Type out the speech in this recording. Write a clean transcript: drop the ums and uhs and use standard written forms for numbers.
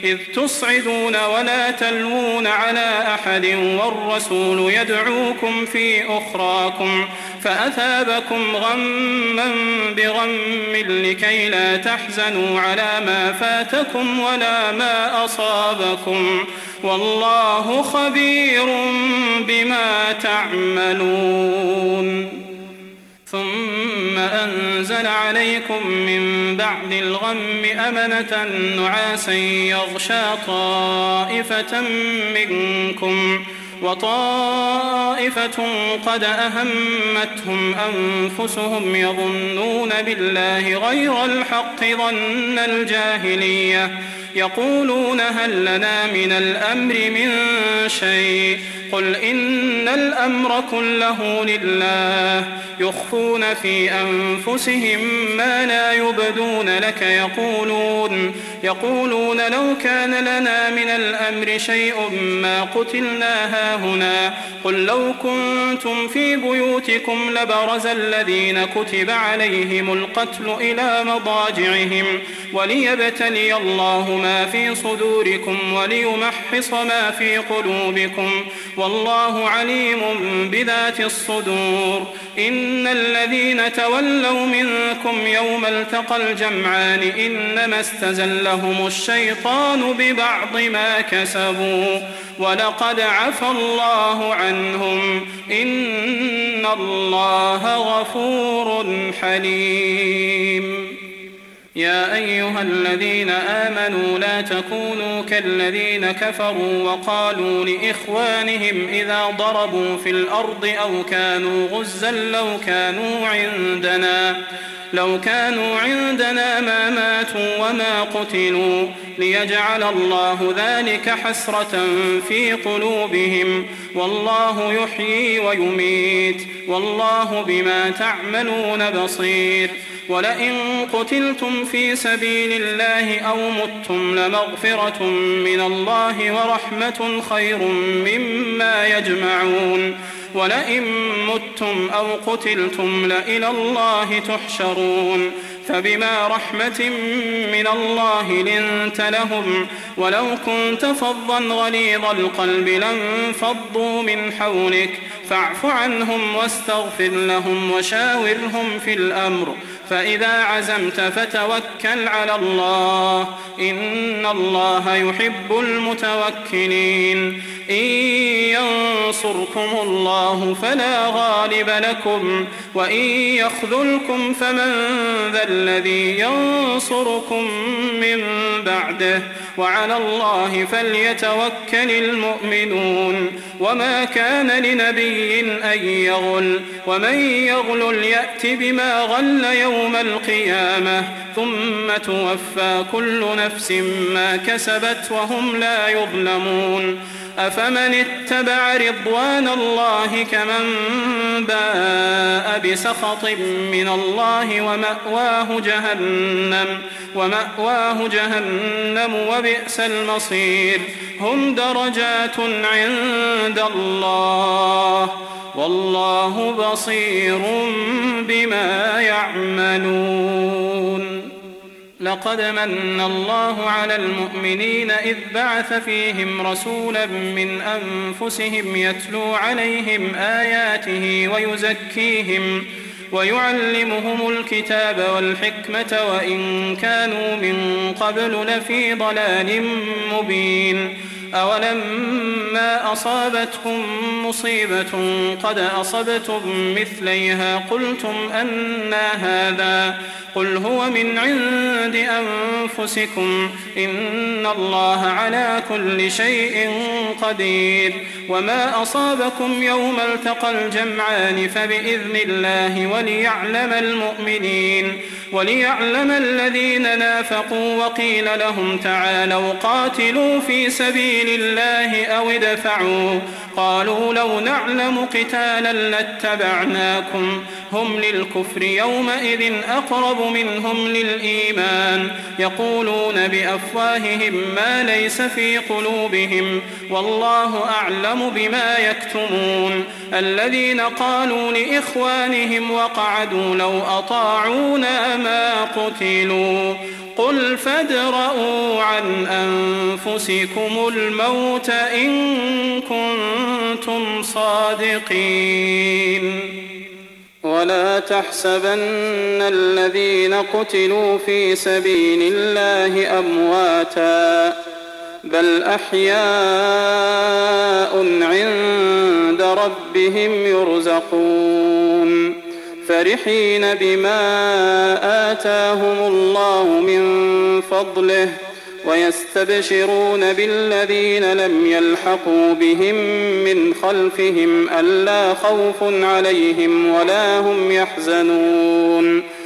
إذ تصعدون ولا تلوون على أحد والرسول يدعوكم في أخراكم فأثابكم غما بغم لكي لا تحزنوا على ما فاتكم ولا ما أصابكم والله خبير بما تعملون. ثم أنزل عليكم من بعد الغم أمنة نعاسا يغشى طائفة منكم وطائفة قد أهمتهم أنفسهم يظنون بالله غير الحق ظن الجاهلية يقولون هل لنا من الأمر من شيء قل إن الأمر كله لله يخفون في أنفسهم ما لا يبدون لك يقولون لو كان لنا من الأمر شيء ما قتلنا هاهنا قل لو كنتم في بيوتكم لبرز الذين كتب عليهم القتل إلى مضاجعهم وليبتلي الله ما في صدوركم وليمحص ما في قلوبكم والله عليم بذات الصدور. إن الذين تولوا منكم يوم التقى الجمعان إنما استزلهم الشيطان ببعض ما كسبوا ولقد عفى الله عنهم إن الله غفور حليم. يا أيها الذين آمنوا لا تكونوا كالذين كفروا وقالوا لإخوانهم إذا ضربوا في الأرض أو كانوا غزا لو كانوا عندنا ما ماتوا وما قتلوا ليجعل الله ذلك حسرة في قلوبهم والله يحيي ويميت والله بما تعملون بصير. ولئن قتلتم في سبيل الله أو متم لمغفرة من الله ورحمة خير مما يجمعون. ولئن متم أو قتلتم لإلى الله تحشرون. فبما رحمة من الله لنت لهم ولو كنت فظا غليظ القلب لانفضوا من حولك فاعف عنهم واستغفر لهم وشاورهم في الأمر فإذا عزمت فتوكل على الله إن الله يحب المتوكلين. إن ينصركم الله فلا غالب لكم وإن يخذلكم فمن ذا الذي ينصركم من بعده وعلى الله فليتوكل المؤمنون. وما كان لنبي أن يغل ومن يغل يأت بما غل يوم القيامة ثم توفى كل نفس ما كسبت وهم لا يظلمون. أفمن اتبع رضوان الله كمن باء بسخط من الله ومأواه جهنم وبئس المصير. هم درجات عند الله والله بصير بما يعملون. لقد من الله على المؤمنين إذ بعث فيهم رسولا من أنفسهم يتلو عليهم آياته ويزكيهم ويعلمهم الكتاب والحكمة وإن كانوا من قبل لفي ضلال مبين. أولما أصابتكم مصيبة قد أصبتم مثليها قلتم أنى هذا قل هو من عند أنفسكم إن الله على كل شيء قدير. وما أصابكم يوم التقى الجمعان فبإذن الله وليعلم الذين نافقوا وقيل لهم تعالوا قاتلوا في سبيل الله أو ادفعوا قالوا لو نعلم قتالا لاتبعناكم هم للكفر يومئذ أقرب منهم للإيمان يقولون بأفواههم ما ليس في قلوبهم والله أعلم بما يكتمون. الذين قالوا لإخوانهم وقعدوا لو أطاعونا ما قتلوا قل فادرءوا عن أنفسكم الموت إن كنتم صادقين ولا تحسبن الذين قتلوا في سبيل الله أمواتا بل أحياء عند ربهم يرزقون فرحين بما آتاهم الله من فضله ويستبشرون بالذين لم يلحقوا بهم من خلفهم ألا خوف عليهم ولا هم يحزنون